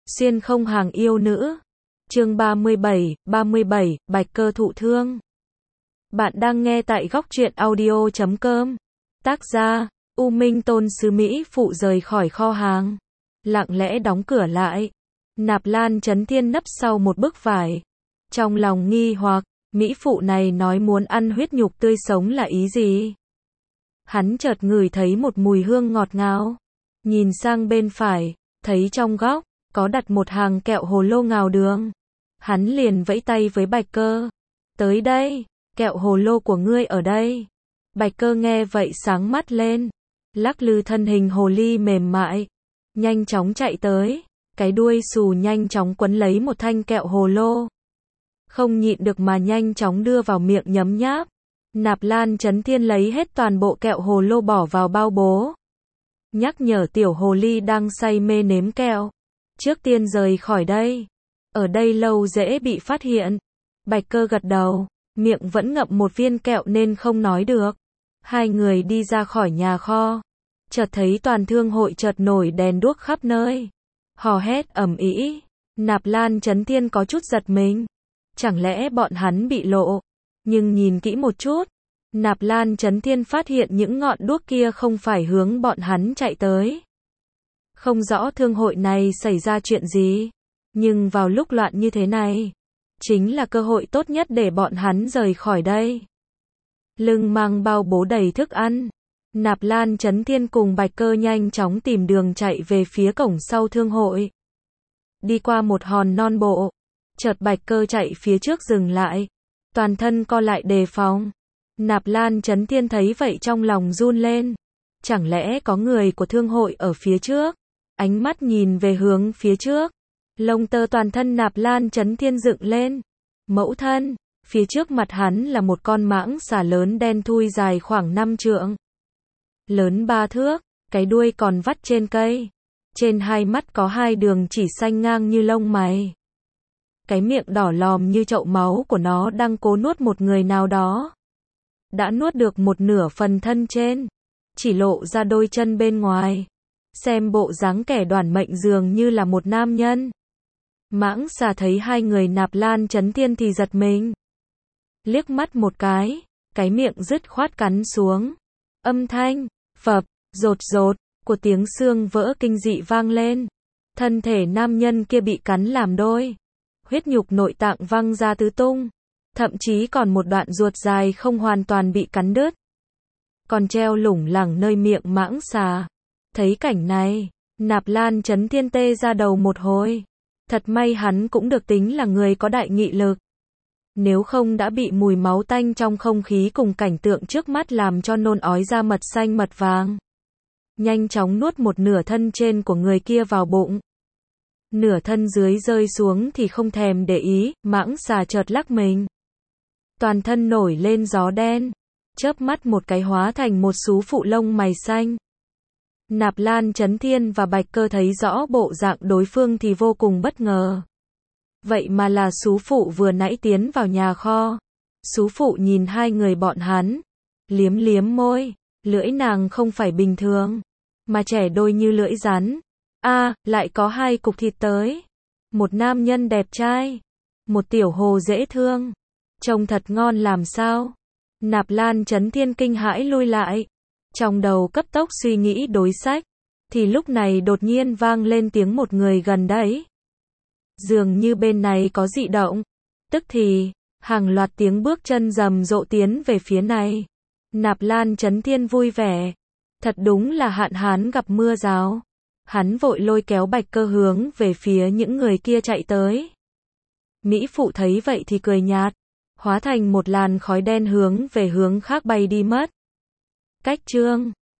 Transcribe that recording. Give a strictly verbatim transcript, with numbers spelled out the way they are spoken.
Xuyên không hàng yêu nữ. Chương ba mươi bảy, ba mươi bảy, Bạch Cơ thụ thương. Bạn đang nghe tại góc truyện audio chấm com. Tác giả, U Minh Tôn sứ Mỹ phụ rời khỏi kho hàng. Lặng lẽ đóng cửa lại. Nạp Lan Chấn Thiên nấp sau một bức vải. Trong lòng nghi hoặc, Mỹ phụ này nói muốn ăn huyết nhục tươi sống là ý gì? Hắn chợt ngửi thấy một mùi hương ngọt ngào. Nhìn sang bên phải, thấy trong góc có đặt một hàng kẹo hồ lô ngào đường. Hắn liền vẫy tay với Bạch Cơ. Tới đây, kẹo hồ lô của ngươi ở đây. Bạch Cơ nghe vậy sáng mắt lên. Lắc lư thân hình hồ ly mềm mại. Nhanh chóng chạy tới. Cái đuôi xù nhanh chóng quấn lấy một thanh kẹo hồ lô. Không nhịn được mà nhanh chóng đưa vào miệng nhấm nháp. Nạp Lan Chấn Thiên lấy hết toàn bộ kẹo hồ lô bỏ vào bao bố. Nhắc nhở tiểu hồ ly đang say mê nếm kẹo. Trước tiên rời khỏi đây. Ở đây lâu dễ bị phát hiện. Bạch Cơ gật đầu, miệng vẫn ngậm một viên kẹo nên không nói được. Hai người đi ra khỏi nhà kho. Chợt thấy toàn thương hội chợt nổi đèn đuốc khắp nơi. Hò hét ầm ĩ. Nạp Lan Chấn Thiên có chút giật mình. Chẳng lẽ bọn hắn bị lộ? Nhưng nhìn kỹ một chút, Nạp Lan Chấn Thiên phát hiện những ngọn đuốc kia không phải hướng bọn hắn chạy tới. Không rõ thương hội này xảy ra chuyện gì, nhưng vào lúc loạn như thế này, chính là cơ hội tốt nhất để bọn hắn rời khỏi đây. Lưng mang bao bố đầy thức ăn, Nạp Lan Chấn Thiên cùng Bạch Cơ nhanh chóng tìm đường chạy về phía cổng sau thương hội. Đi qua một hòn non bộ, chợt Bạch Cơ chạy phía trước dừng lại, toàn thân co lại đề phòng. Nạp Lan Chấn Thiên thấy vậy trong lòng run lên. Chẳng lẽ có người của thương hội ở phía trước? Ánh mắt nhìn về hướng phía trước. Lông tơ toàn thân Nạp Lan Chấn Thiên dựng lên. Mẫu thân, phía trước mặt hắn là một con mãng xà lớn đen thui dài khoảng năm trượng. Lớn ba thước, cái đuôi còn vắt trên cây. Trên hai mắt có hai đường chỉ xanh ngang như lông mày. Cái miệng đỏ lòm như chậu máu của nó đang cố nuốt một người nào đó. Đã nuốt được một nửa phần thân trên, chỉ lộ ra đôi chân bên ngoài. Xem bộ dáng kẻ đoản mệnh dường như là một nam nhân. Mãng xà thấy hai người Nạp Lan Chấn Thiên thì giật mình. Liếc mắt một cái, cái miệng dứt khoát cắn xuống. Âm thanh, phập, rột rột, của tiếng xương vỡ kinh dị vang lên. Thân thể nam nhân kia bị cắn làm đôi. Huyết nhục nội tạng văng ra tứ tung. Thậm chí còn một đoạn ruột dài không hoàn toàn bị cắn đứt. Còn treo lủng lẳng nơi miệng mãng xà. Thấy cảnh này, Nạp Lan Chấn Thiên tê ra đầu một hồi. Thật may hắn cũng được tính là người có đại nghị lực. Nếu không đã bị mùi máu tanh trong không khí cùng cảnh tượng trước mắt làm cho nôn ói ra mật xanh mật vàng. Nhanh chóng nuốt một nửa thân trên của người kia vào bụng. Nửa thân dưới rơi xuống thì không thèm để ý, mãng xà chợt lắc mình. Toàn thân nổi lên gió đen, chớp mắt một cái hóa thành một sú phụ lông mày xanh. Nạp Lan Chấn Thiên và Bạch Cơ thấy rõ bộ dạng đối phương thì vô cùng bất ngờ. Vậy mà là sú phụ vừa nãy tiến vào nhà kho. Sú phụ nhìn hai người bọn hắn, liếm liếm môi, lưỡi nàng không phải bình thường, mà trẻ đôi như lưỡi rắn. A, à, lại có hai cục thịt tới. Một nam nhân đẹp trai, một tiểu hồ dễ thương. Trông thật ngon làm sao? Nạp Lan Chấn Thiên kinh hãi lui lại. Trong đầu cấp tốc suy nghĩ đối sách. Thì lúc này đột nhiên vang lên tiếng một người gần đấy. Dường như bên này có dị động. Tức thì, hàng loạt tiếng bước chân rầm rộ tiến về phía này. Nạp Lan Chấn Thiên vui vẻ. Thật đúng là hạn hán gặp mưa rào. Hắn vội lôi kéo Bạch Cơ hướng về phía những người kia chạy tới. Mỹ phụ thấy vậy thì cười nhạt. Hóa thành một làn khói đen hướng về hướng khác bay đi mất. Cách chương